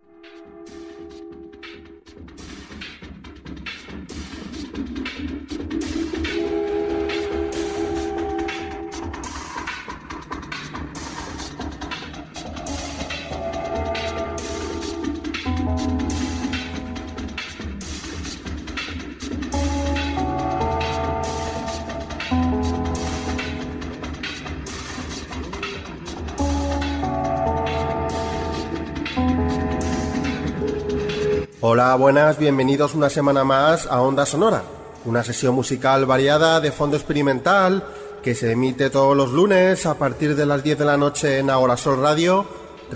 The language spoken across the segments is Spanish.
Hola, buenas, bienvenidos una semana más a Onda Sonora, una sesión musical variada de fondo experimental que se emite todos los lunes a partir de las 10 de la noche en Agorasol Radio,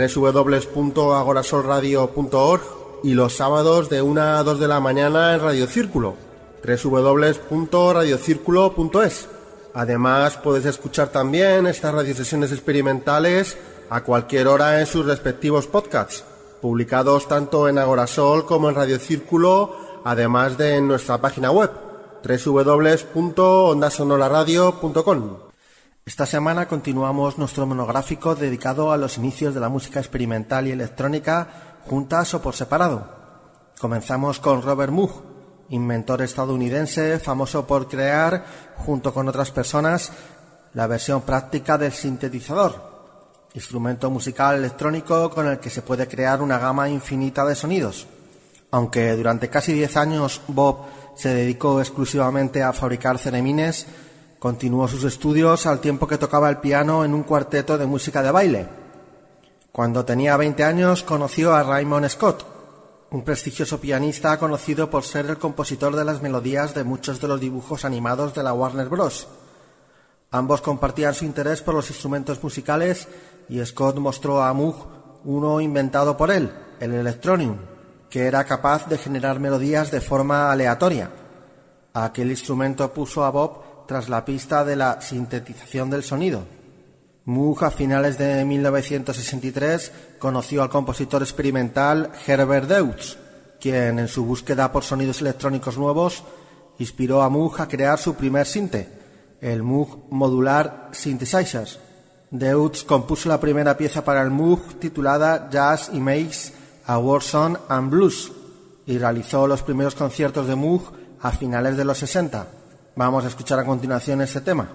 www.agorasolradio.org, y los sábados de 1 a 2 de la mañana en Radio Círculo, www.radiocirculo.es. Además, puedes escuchar también estas radiosesiones experimentales a cualquier hora en sus respectivos podcasts, publicados tanto en Agorasol como en Radio Círculo, además de en nuestra página web, www.ondasonoraradio.com. Esta semana continuamos nuestro monográfico dedicado a los inicios de la música experimental y electrónica, juntas o por separado. Comenzamos con Robert Moog, inventor estadounidense famoso por crear, junto con otras personas, la versión práctica del sintetizador, instrumento musical electrónico con el que se puede crear una gama infinita de sonidos. Aunque durante casi 10 años Bob se dedicó exclusivamente a fabricar ceremines, continuó sus estudios al tiempo que tocaba el piano en un cuarteto de música de baile. Cuando tenía 20 años conoció a Raymond Scott, un prestigioso pianista conocido por ser el compositor de las melodías de muchos de los dibujos animados de la Warner Bros. Ambos compartían su interés por los instrumentos musicales y Scott mostró a Moog uno inventado por él, el Electronium, que era capaz de generar melodías de forma aleatoria. Aquel instrumento puso a Bob tras la pista de la sintetización del sonido. Moog, a finales de 1963, conoció al compositor experimental Herbert Deutz, quien, en su búsqueda por sonidos electrónicos nuevos, inspiró a Moog a crear su primer sinte, el Moog Modular Synthesizer. Deutz compuso la primera pieza para el Moog titulada Jazz Images, a War Song and Blues, y realizó los primeros conciertos de Moog a finales de los 60. Vamos a escuchar a continuación este tema.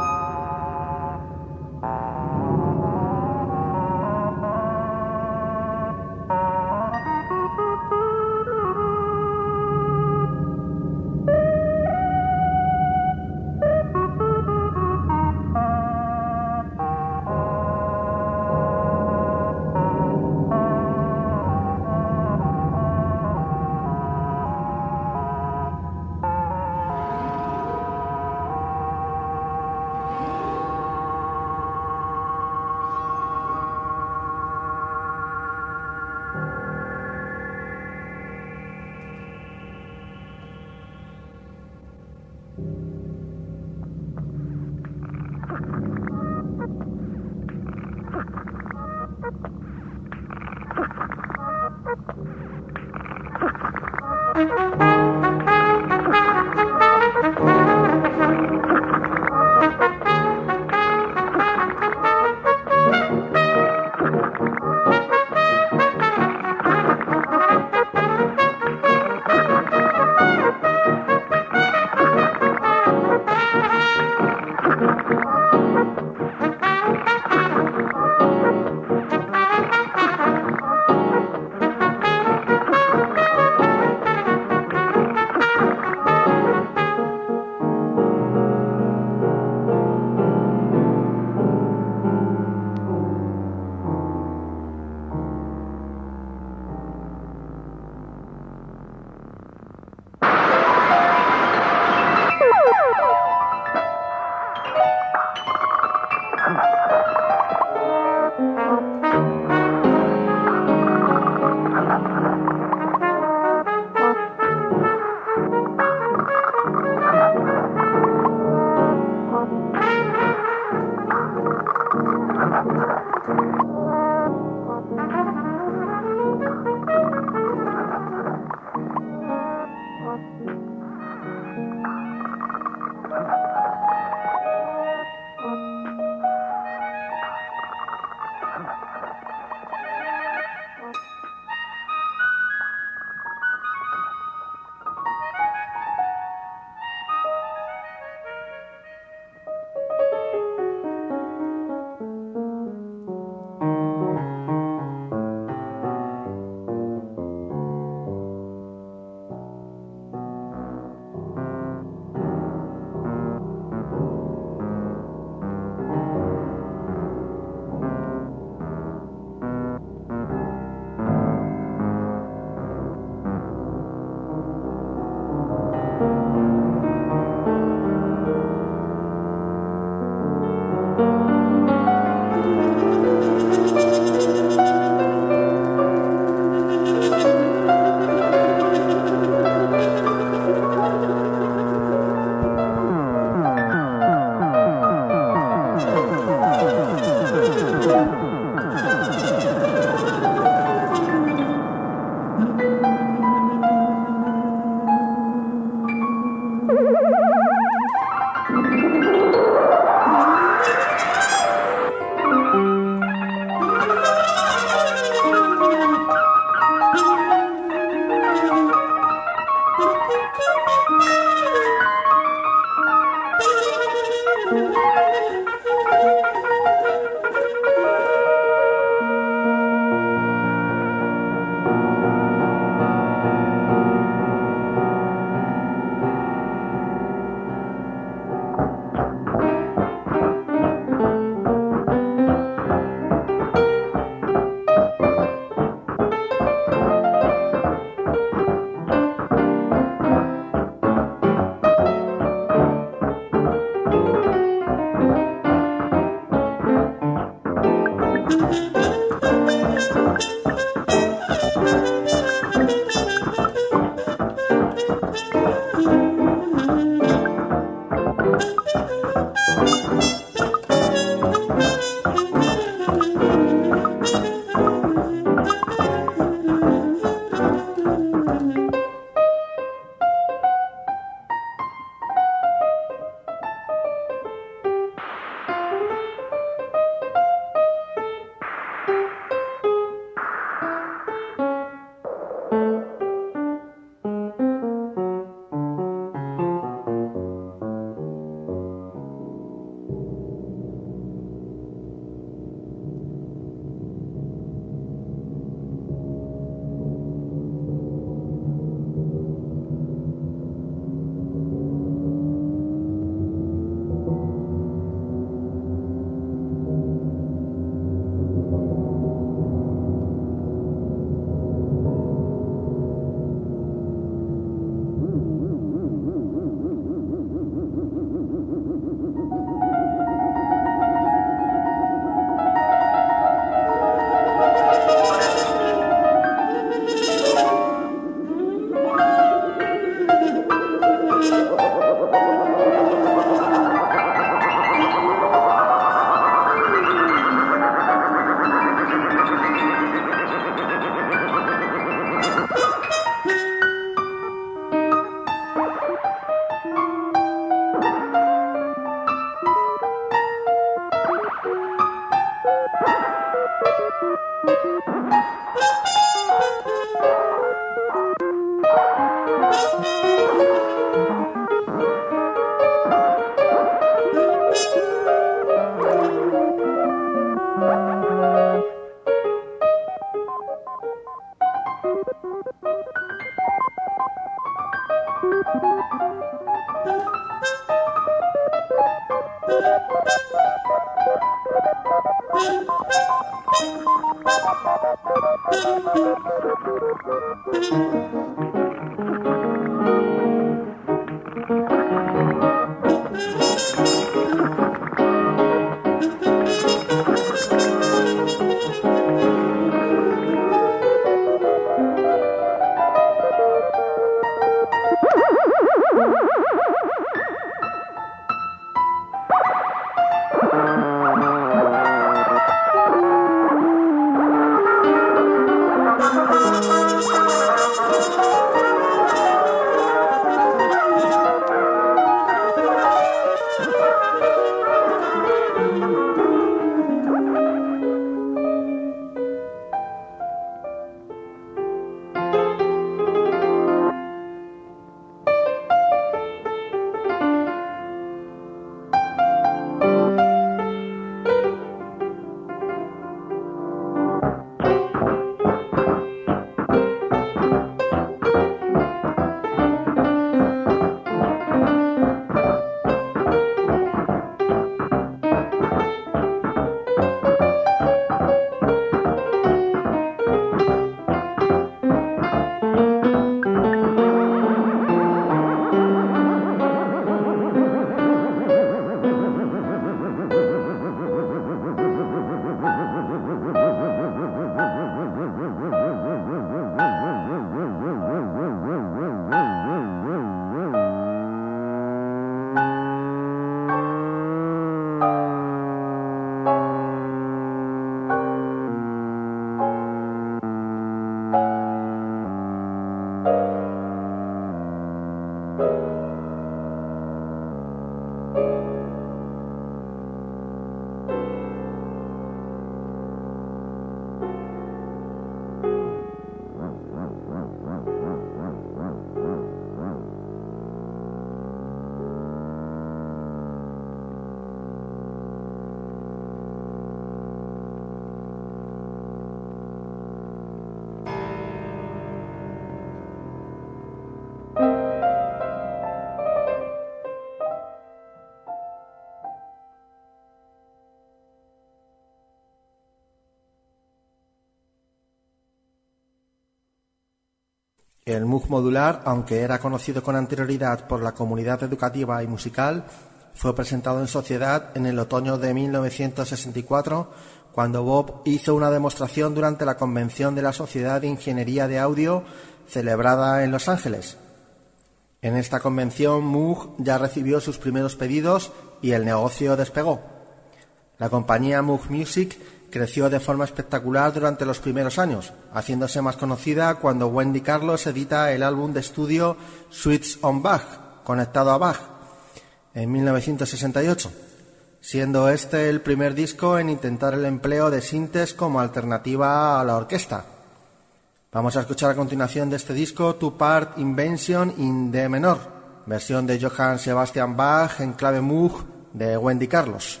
El Moog modular, aunque era conocido con anterioridad por la comunidad educativa y musical, fue presentado en sociedad en el otoño de 1964, cuando Bob hizo una demostración durante la convención de la Sociedad de Ingeniería de Audio celebrada en Los Ángeles. En esta convención, Moog ya recibió sus primeros pedidos y el negocio despegó. La compañía Moog Music creció de forma espectacular durante los primeros años, haciéndose más conocida cuando Wendy Carlos edita el álbum de estudio Suites on Bach, conectado a Bach, en 1968, siendo este el primer disco en intentar el empleo de sintes como alternativa a la orquesta. Vamos a escuchar a continuación de este disco Two Part Invention in D menor, versión de Johann Sebastian Bach en clave Moog de Wendy Carlos.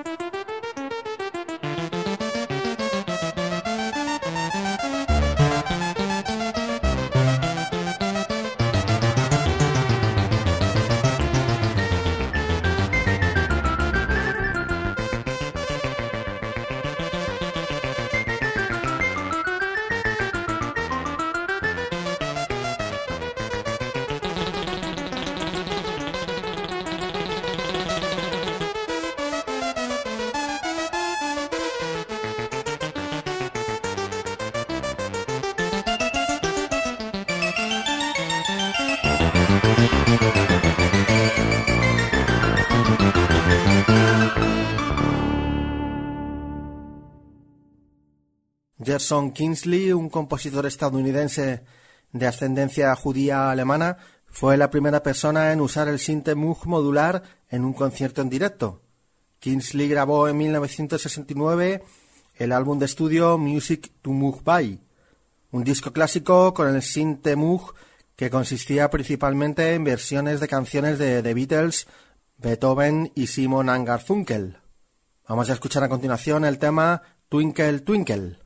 Gerson Kingsley, un compositor estadounidense de ascendencia judía alemana, fue la primera persona en usar el sinte Moog modular en un concierto en directo. Kingsley grabó en 1969 el álbum de estudio Music to Moog by, un disco clásico con el sinte Moog que consistía principalmente en versiones de canciones de The Beatles, Beethoven y Simon & Garfunkel. Vamos a escuchar a continuación el tema Twinkle Twinkle.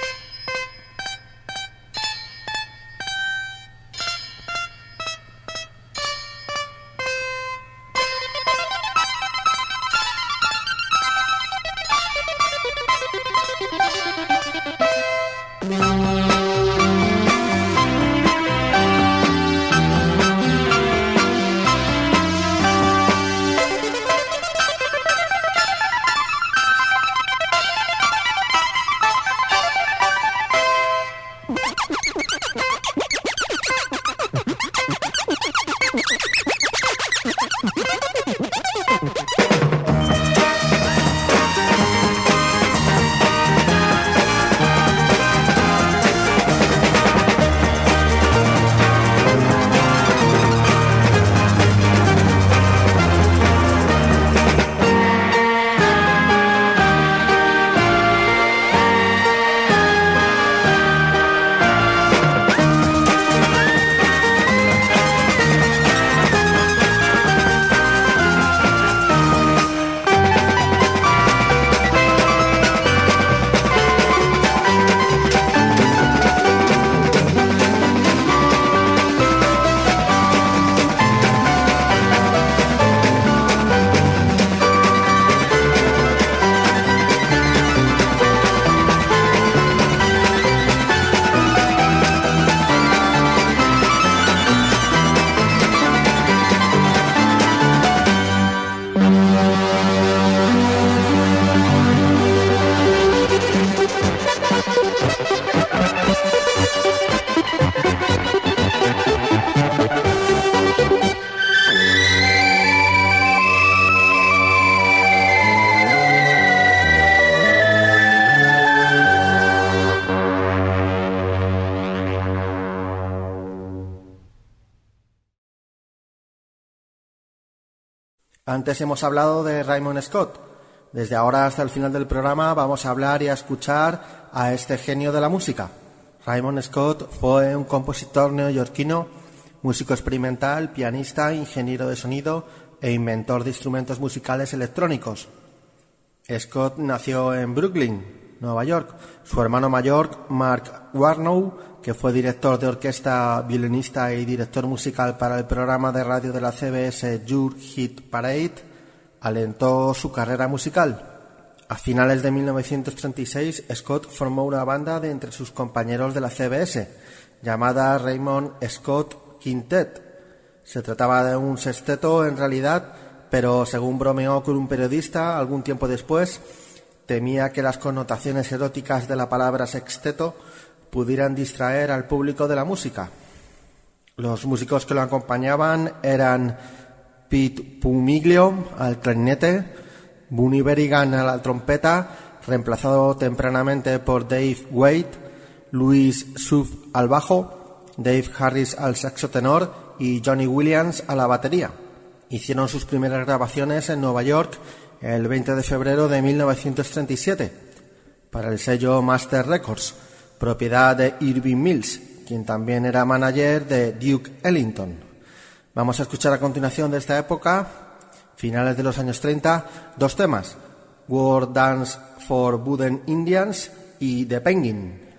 Antes hemos hablado de Raymond Scott. Desde ahora hasta el final del programa vamos a hablar y a escuchar a este genio de la música. Raymond Scott fue un compositor neoyorquino, músico experimental, pianista, ingeniero de sonido e inventor de instrumentos musicales electrónicos. Scott nació en Brooklyn, Nueva York. Su hermano mayor, Mark Warnow, que fue director de orquesta, violinista y director musical para el programa de radio de la CBS Your Hit Parade, alentó su carrera musical. A finales de 1936, Scott formó una banda de entre sus compañeros de la CBS, llamada Raymond Scott Quintet. Se trataba de un sexteto en realidad, pero según bromeó con un periodista algún tiempo después, temía que las connotaciones eróticas de la palabra sexteto pudieran distraer al público de la música. Los músicos que lo acompañaban eran Pete Pumiglio al clarinete, Bunny Berrigan a la trompeta, reemplazado tempranamente por Dave Wade, Louis Suff al bajo, Dave Harris al saxo tenor y Johnny Williams a la batería. Hicieron sus primeras grabaciones en Nueva York el 20 de febrero de 1937 para el sello Master Records, propiedad de Irving Mills, quien también era manager de Duke Ellington. Vamos a escuchar a continuación de esta época, finales de los años 30, dos temas, War Dance for Wooden Indians y The Penguin.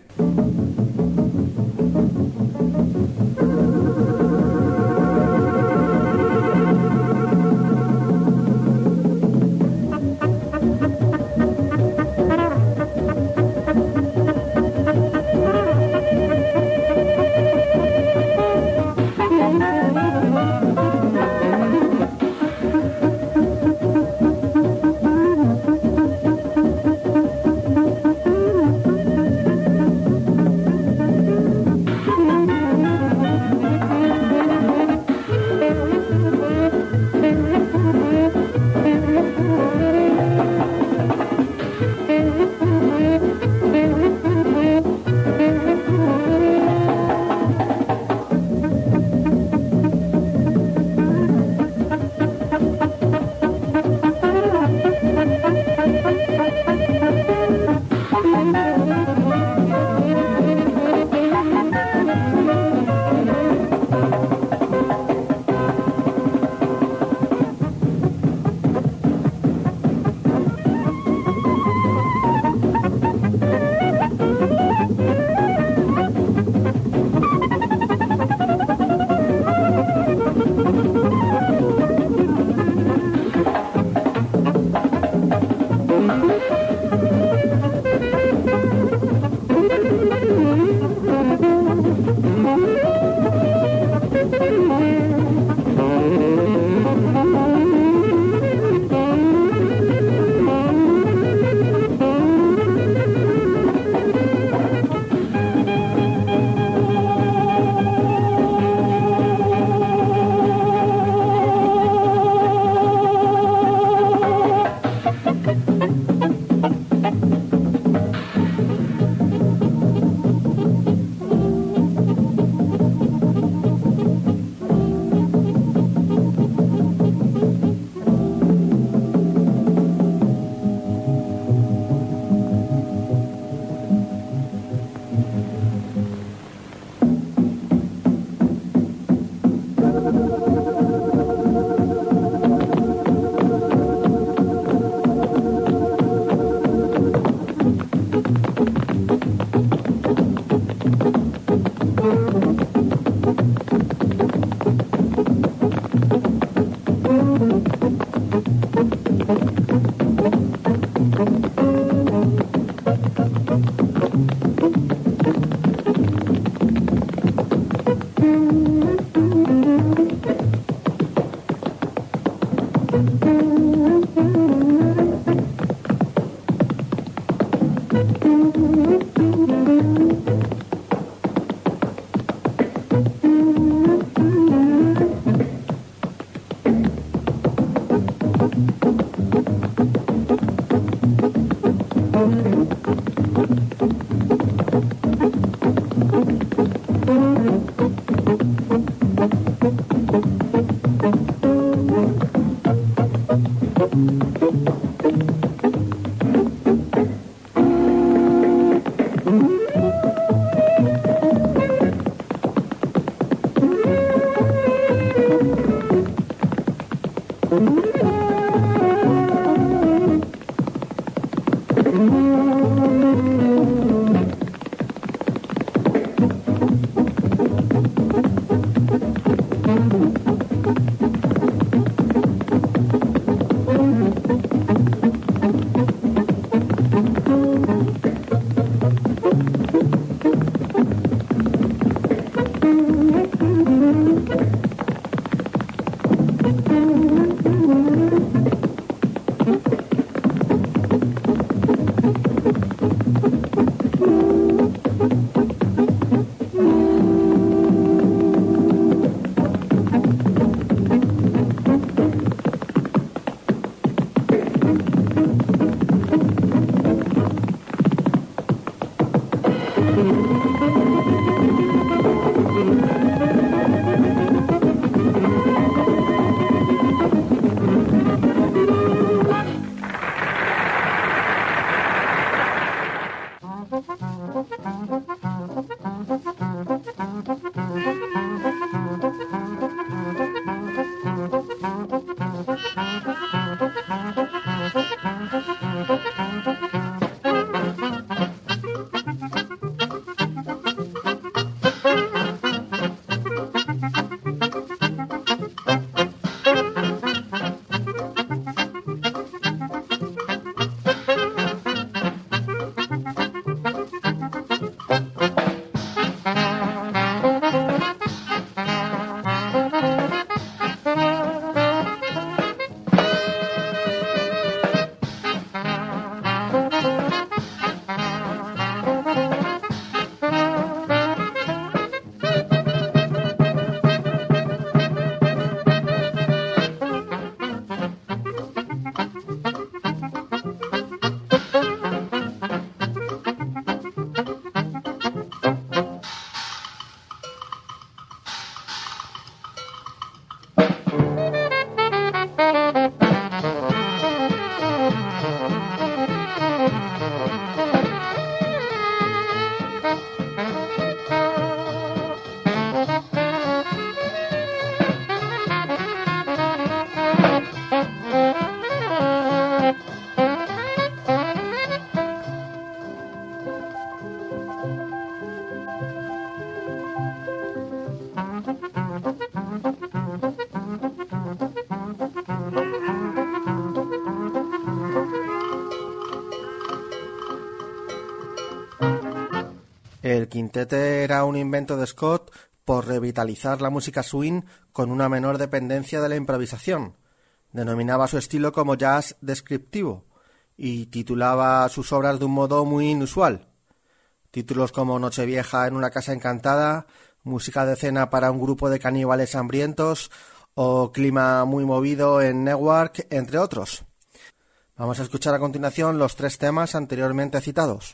El quintete era un invento de Scott por revitalizar la música swing con una menor dependencia de la improvisación. Denominaba su estilo como jazz descriptivo y titulaba sus obras de un modo muy inusual. Títulos como Nochevieja en una casa encantada, Música de cena para un grupo de caníbales hambrientos o Clima muy movido en Newark, entre otros. Vamos a escuchar a continuación los 3 temas anteriormente citados.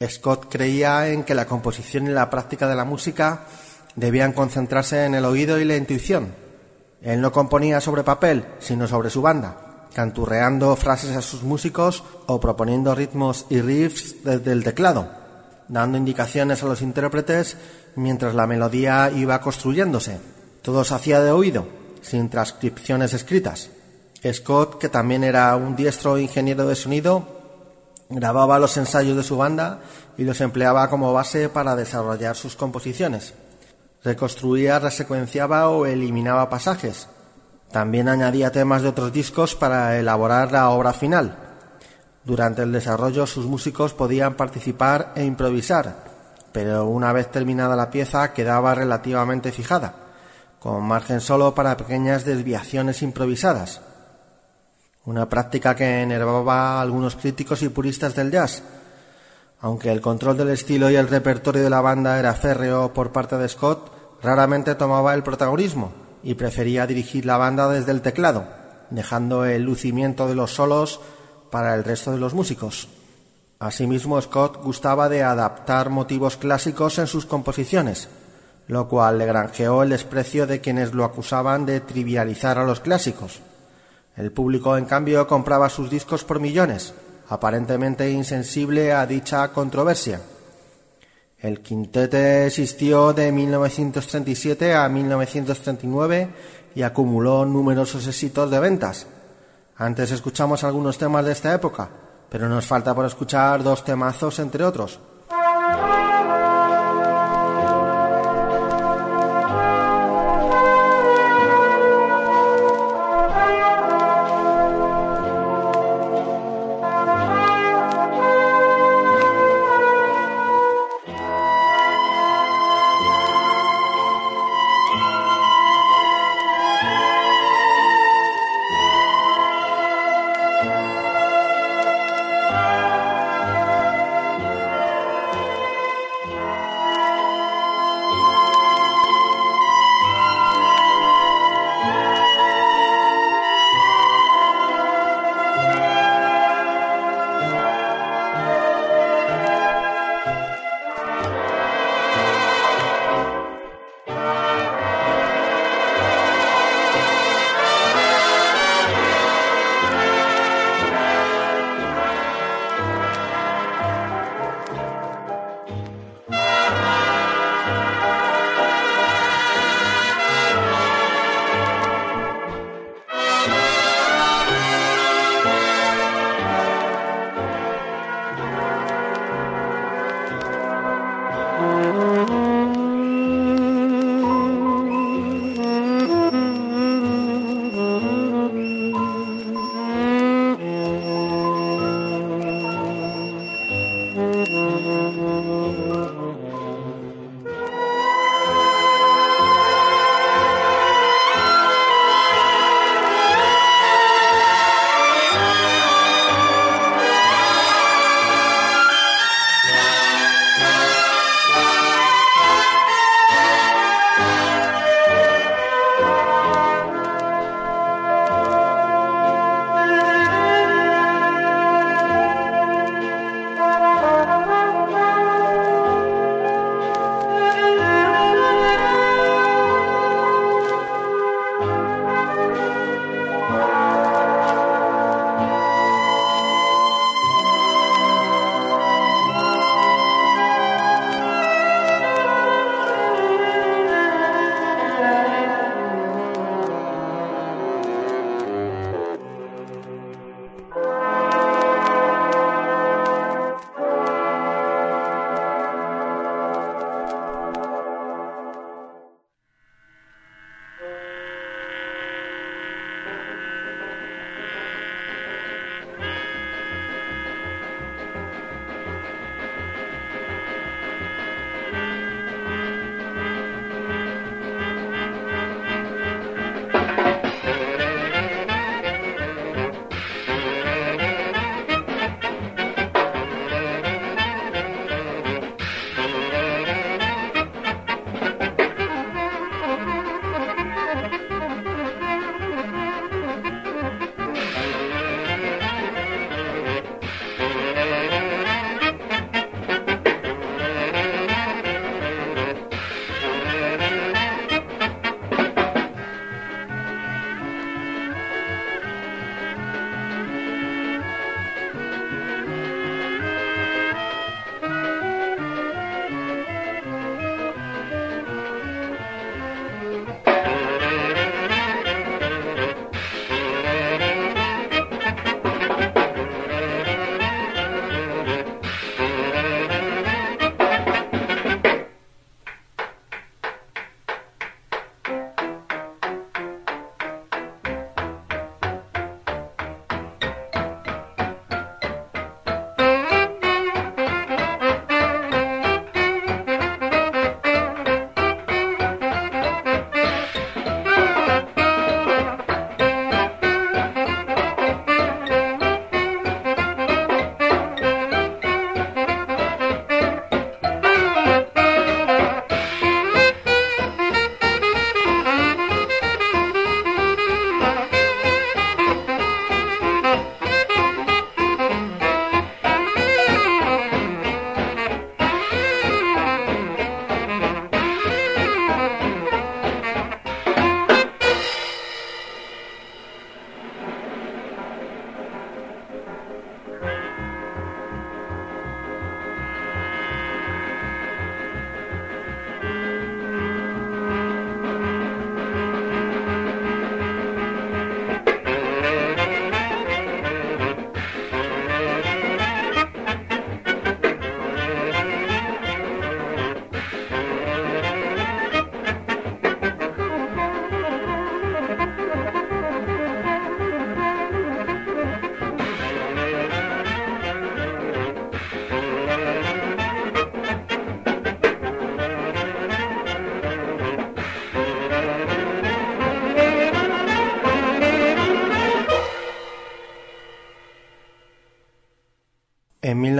Scott creía en que la composición y la práctica de la música debían concentrarse en el oído y la intuición. Él no componía sobre papel, sino sobre su banda, canturreando frases a sus músicos o proponiendo ritmos y riffs desde el teclado, dando indicaciones a los intérpretes mientras la melodía iba construyéndose. Todo se hacía de oído, sin transcripciones escritas. Scott, que también era un diestro ingeniero de sonido, grababa los ensayos de su banda y los empleaba como base para desarrollar sus composiciones. Reconstruía, resecuenciaba o eliminaba pasajes. También añadía temas de otros discos para elaborar la obra final. Durante el desarrollo sus músicos podían participar e improvisar, pero una vez terminada la pieza quedaba relativamente fijada, con margen solo para pequeñas desviaciones improvisadas. Una práctica que enervaba a algunos críticos y puristas del jazz. Aunque el control del estilo y el repertorio de la banda era férreo por parte de Scott, raramente tomaba el protagonismo y prefería dirigir la banda desde el teclado, dejando el lucimiento de los solos para el resto de los músicos. Asimismo, Scott gustaba de adaptar motivos clásicos en sus composiciones, lo cual le granjeó el desprecio de quienes lo acusaban de trivializar a los clásicos. El público, en cambio, compraba sus discos por millones, aparentemente insensible a dicha controversia. El quintete existió de 1937 a 1939 y acumuló numerosos éxitos de ventas. Antes escuchamos algunos temas de esta época, pero nos falta por escuchar dos temazos entre otros.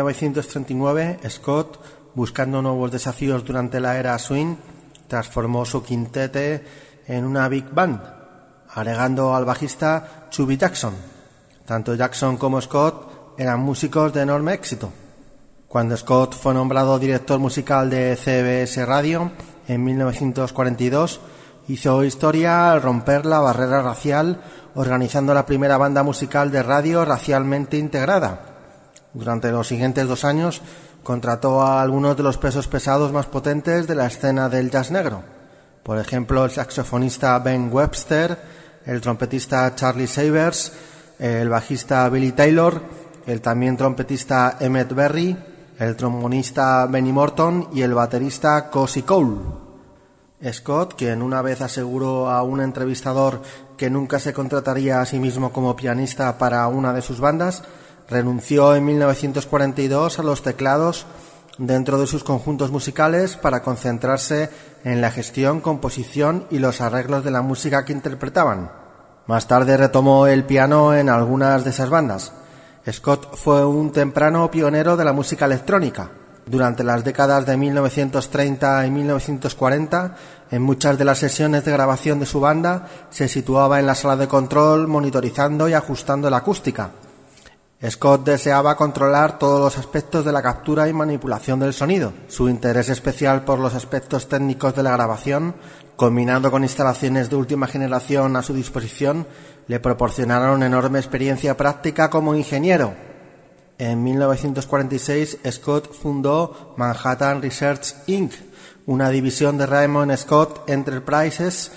1939, Scott, buscando nuevos desafíos durante la era swing, transformó su quintete en una big band, agregando al bajista Chubby Jackson. Tanto Jackson como Scott eran músicos de enorme éxito. Cuando Scott fue nombrado director musical de CBS Radio en 1942, hizo historia al romper la barrera racial, organizando la primera banda musical de radio racialmente integrada. Durante los siguientes 2 años, contrató a algunos de los pesos pesados más potentes de la escena del jazz negro. Por ejemplo, el saxofonista Ben Webster, el trompetista Charlie Savers, el bajista Billy Taylor, el también trompetista Emmett Berry, el trombonista Benny Morton y el baterista Cozy Cole. Scott, quien una vez aseguró a un entrevistador que nunca se contrataría a sí mismo como pianista para una de sus bandas, renunció en 1942 a los teclados dentro de sus conjuntos musicales para concentrarse en la gestión, composición y los arreglos de la música que interpretaban. Más tarde retomó el piano en algunas de esas bandas. Scott fue un temprano pionero de la música electrónica. Durante las décadas de 1930 y 1940, en muchas de las sesiones de grabación de su banda, se situaba en la sala de control monitorizando y ajustando la acústica. Scott deseaba controlar todos los aspectos de la captura y manipulación del sonido. Su interés especial por los aspectos técnicos de la grabación, combinado con instalaciones de última generación a su disposición, le proporcionaron enorme experiencia práctica como ingeniero. En 1946, Scott fundó Manhattan Research Inc., una división de Raymond Scott Enterprises,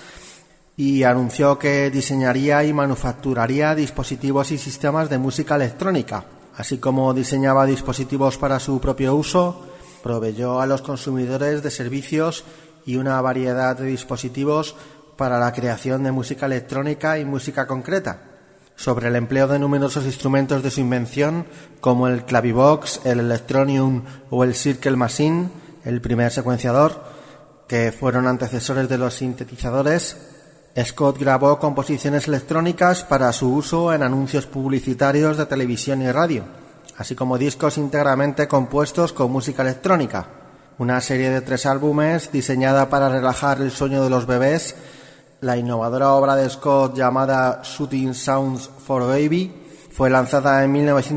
y anunció que diseñaría y manufacturaría dispositivos y sistemas de música electrónica. Así como diseñaba dispositivos para su propio uso, proveyó a los consumidores de servicios y una variedad de dispositivos para la creación de música electrónica y música concreta. Sobre el empleo de numerosos instrumentos de su invención, como el clavivox, el electronium o el circle machine, el primer secuenciador, que fueron antecesores de los sintetizadores, Scott grabó composiciones electrónicas para su uso en anuncios publicitarios de televisión y radio, así como discos íntegramente compuestos con música electrónica. Una serie de 3 álbumes diseñada para relajar el sueño de los bebés, la innovadora obra de Scott llamada Shooting Sounds for Baby fue lanzada en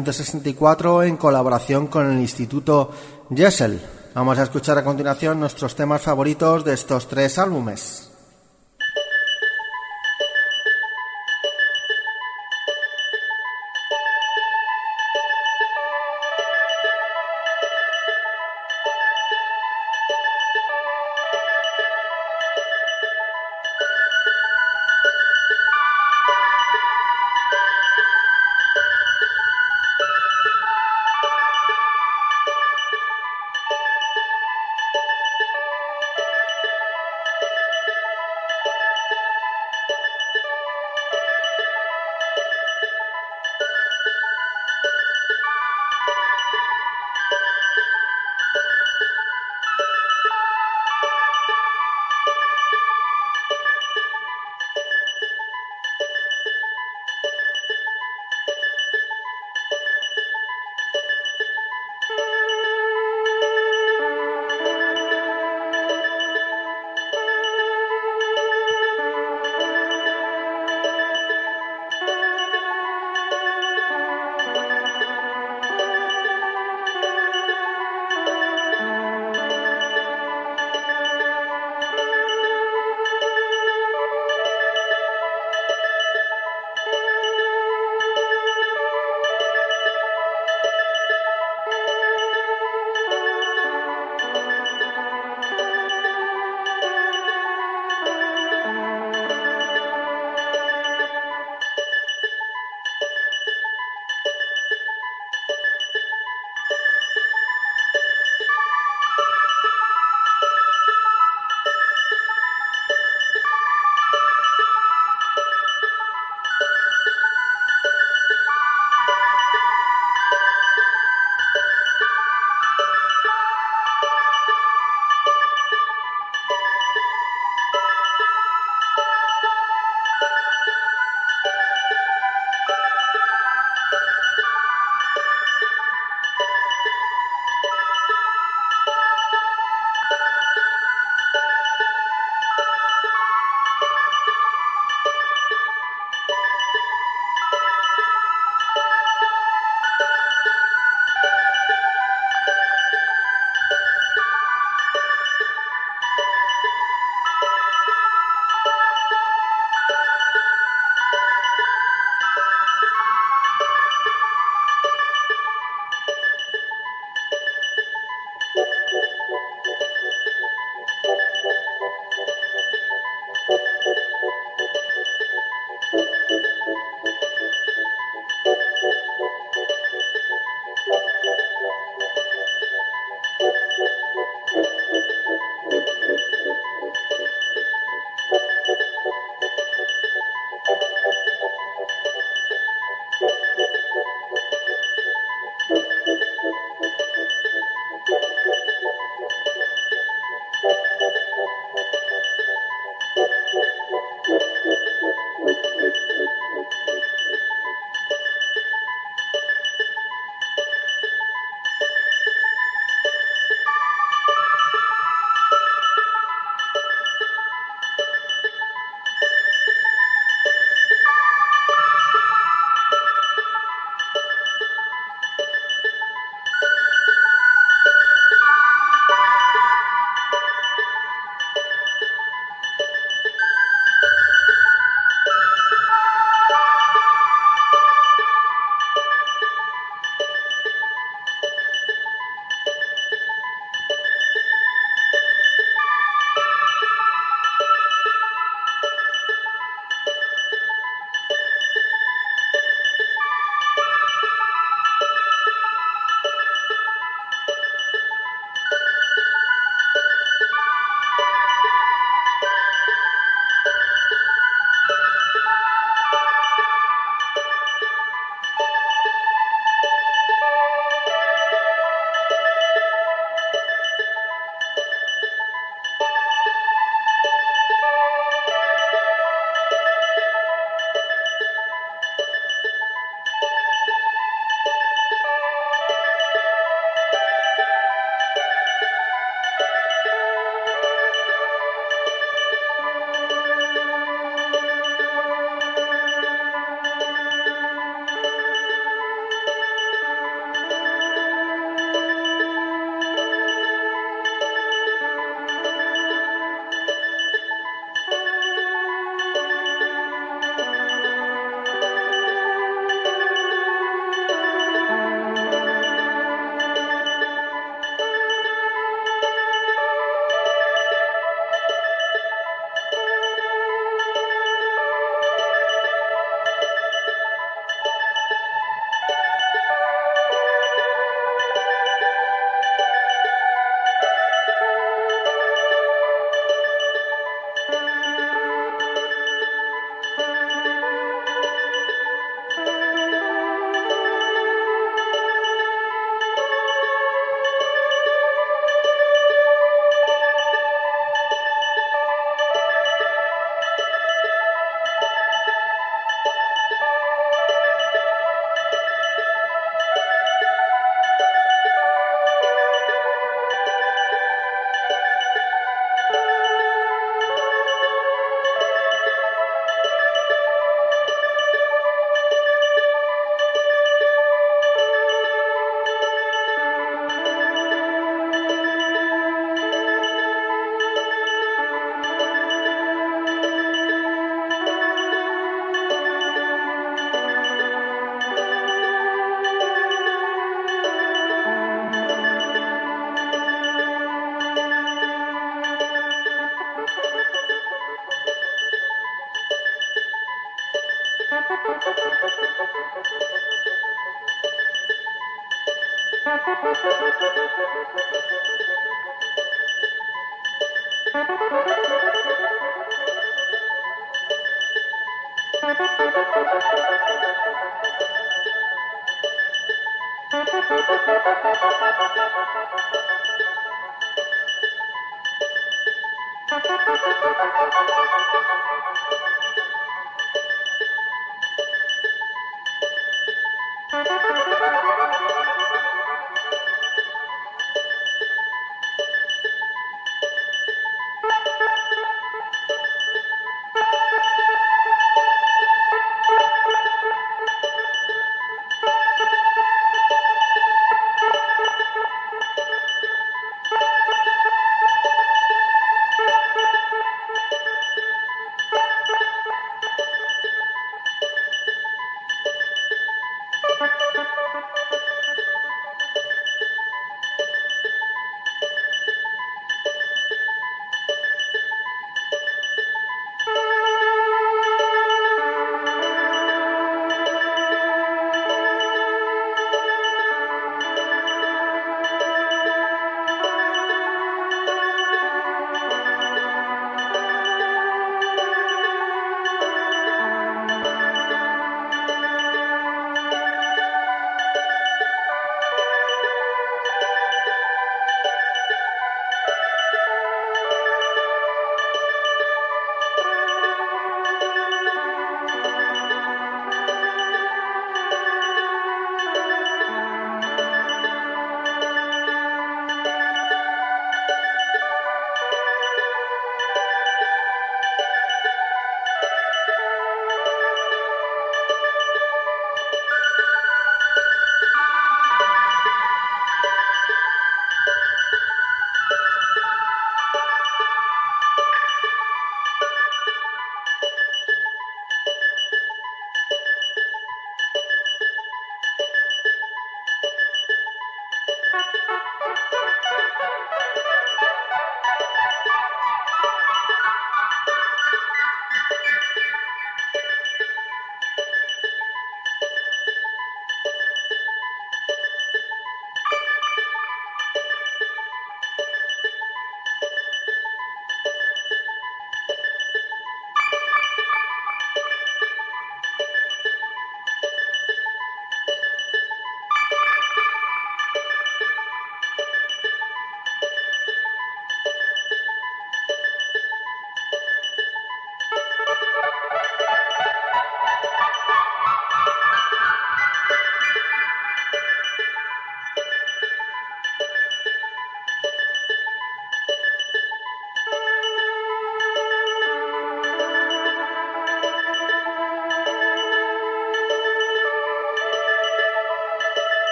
1964 en colaboración con el Instituto Jessel. Vamos a escuchar a continuación nuestros temas favoritos de estos 3 álbumes.